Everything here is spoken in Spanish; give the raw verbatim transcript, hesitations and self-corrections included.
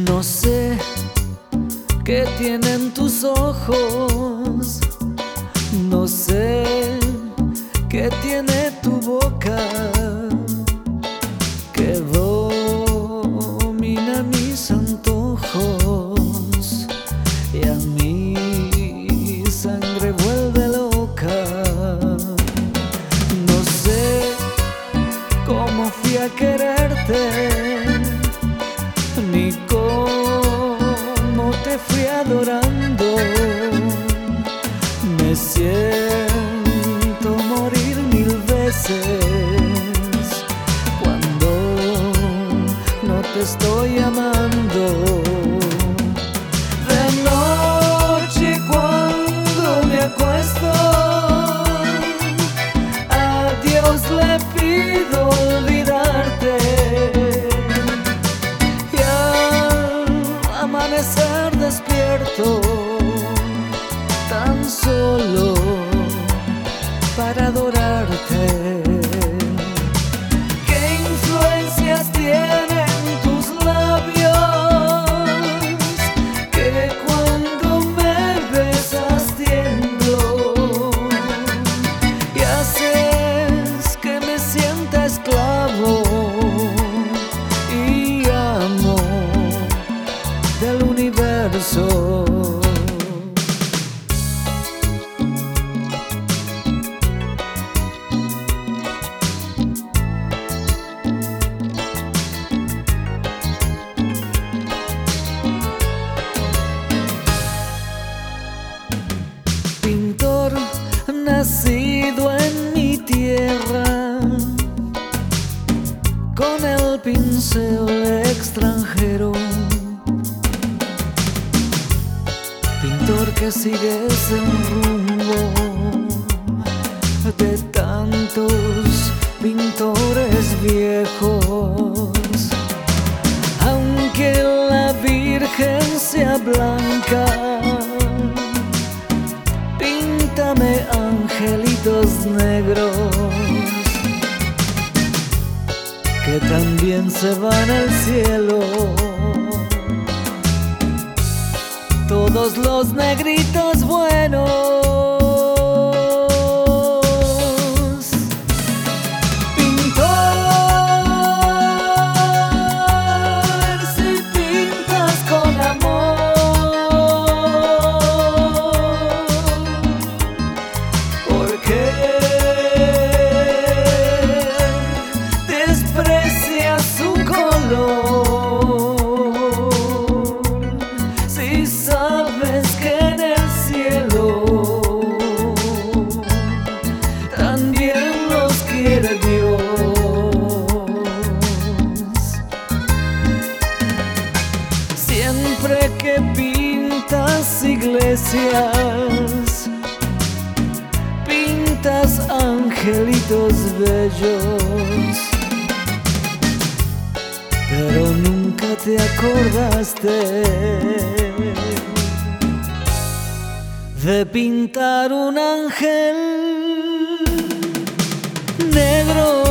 No sé qué tienen tus ojos, no sé qué tiene tu boca, que domina mis antojos y a mi sangre vuelve loca. No sé cómo fui a quererte, ni cómo te fui adorando. Me siento morir mil veces cuando no te estoy amando. De noche cuando me acuesto, a Dios le pido olvidarte. Amanecer despierto tan solo para adorarte. ¿Qué influencias tienen tus labios que cuando me besas tiemblo y haces que me sienta esclavo y amo del universo? Pintor nacido en mi tierra, con el pincel extranjero. Pintor que sigues el rumbo de tantos pintores viejos. Aunque la Virgen sea blanca, píntame angelitos negros que también se van al cielo. Todos los negritos buenos. Pintor, si pintas con amor, ¿por qué desprecias su color? Sabes que en el cielo también los quiere Dios. Siempre que pintas iglesias, pintas angelitos bellos, pero nunca te acordaste de pintar un ángel negro.